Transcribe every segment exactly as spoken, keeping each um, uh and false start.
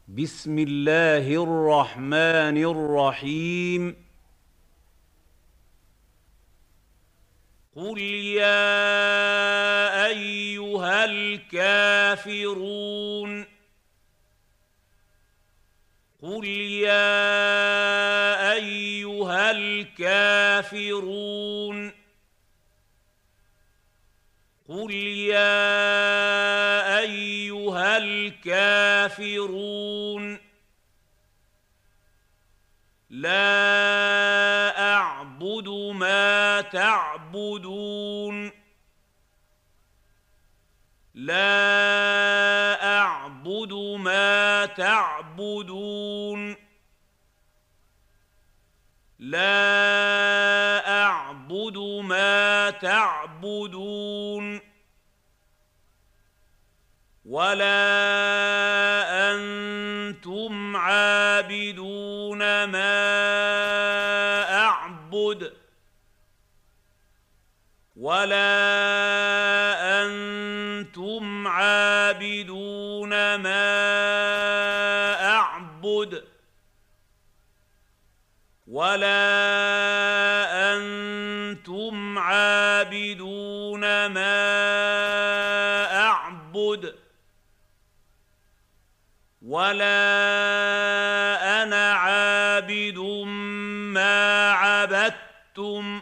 بسم الله الرحمن الرحيم. قل يا أيها الكافرون قل يا أيها الكافرون قل يا أيها الكافرون لا أعبد ما تعبدون لا أعبد ما تعبدون لا أعبد ما تعبدون ولا أنتم عابدون ما أعبد ولا أنتم عابدون ما أعبد ولا أنتم عابدون ما أعبد ولا أنا عابد ما عبدتم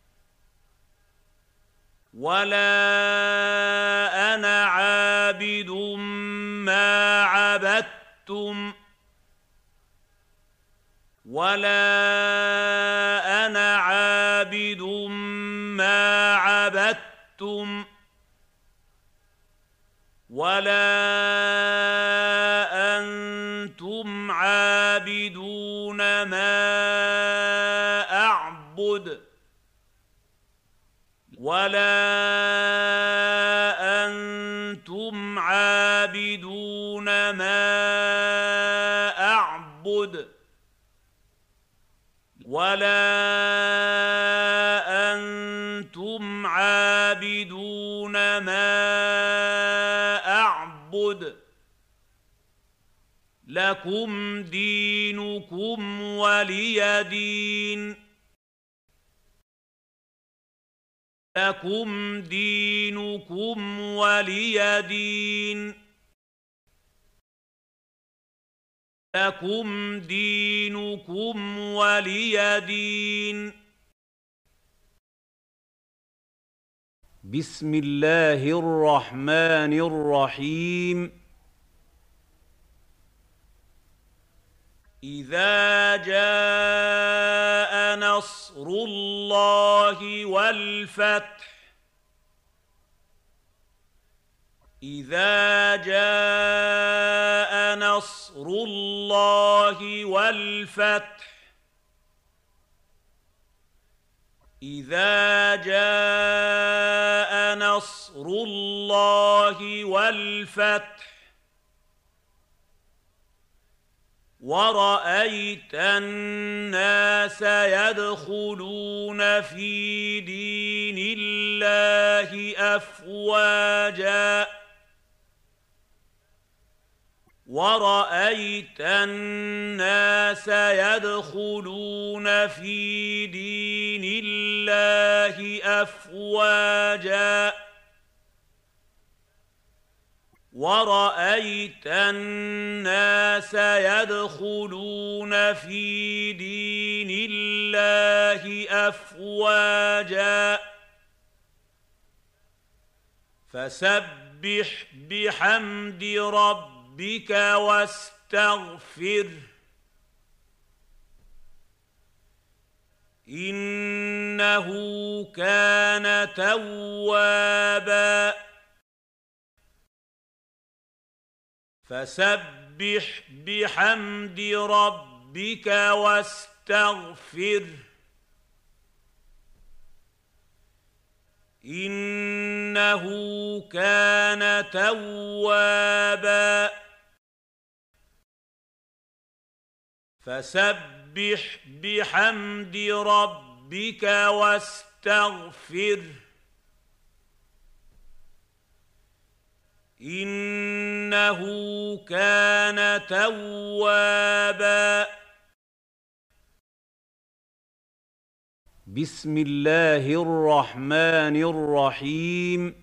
ولا أنا عابد ما عبدتم ولا أنا عابد ما عبدتم ولا أنتم عابدون ما أعبد ولا أنتم عابدون ما أعبد ولا أنتم عابدون ما أعبد لكم دينكم ولي دين لكم دينكم ولي دين لكم دينكم ولي دين بسم الله الرحمن الرحيم. إذا جاء نصر الله والفتح إذا جاء نصر الله والفتح إذا جاء نصر الله والفتح ورأيت الناس يدخلون في دين الله أفواجا ورأيت الناس يدخلون في دين الله أفواجا ورأيت الناس يدخلون في دين الله أفواجا فسبح بحمد ربك واستغفره إنه كان توابا فسبح بحمد ربك واستغفره إنه كان توابا فسبح بحمد ربك واستغفره إنه كان توابا. بسم الله الرحمن الرحيم.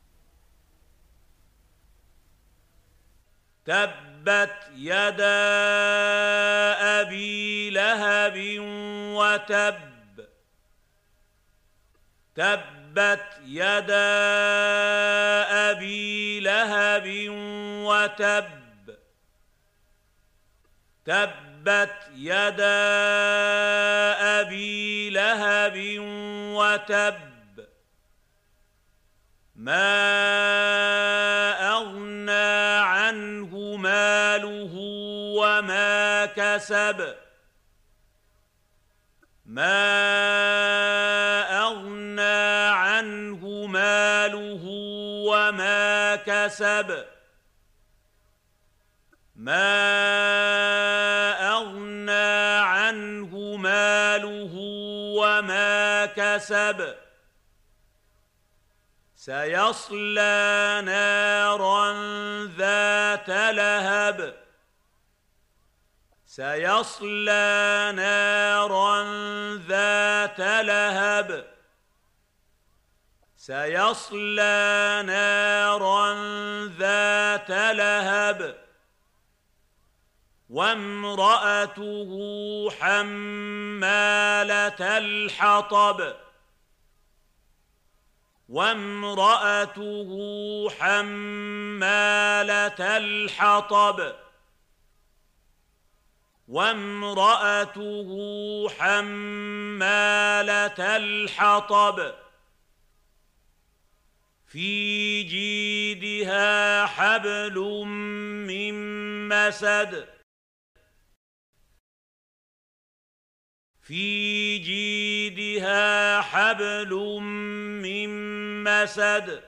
تبت يدا أبي لهب وتب. تبت يدا أبي لهب وتب. تبت يدا أبي لهب وتب. ما أغنى عنه ماله وما كسب. ما أغنى عنه ماله وما كسب. ما أغنى عنه ماله وما كسب. سيصلى نارا ذات لهب. سيصلى نارا ذات لهب. سيصلى نارا ذات لهب. وامرأته حمالة الحطب. وامرأته حمالة الحطب. وامرأته حمالة الحطب. في جيدها حبل من مسد. في جيدها حبل من مسد.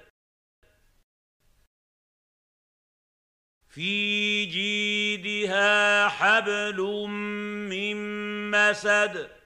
في جيدها حبل من مسد.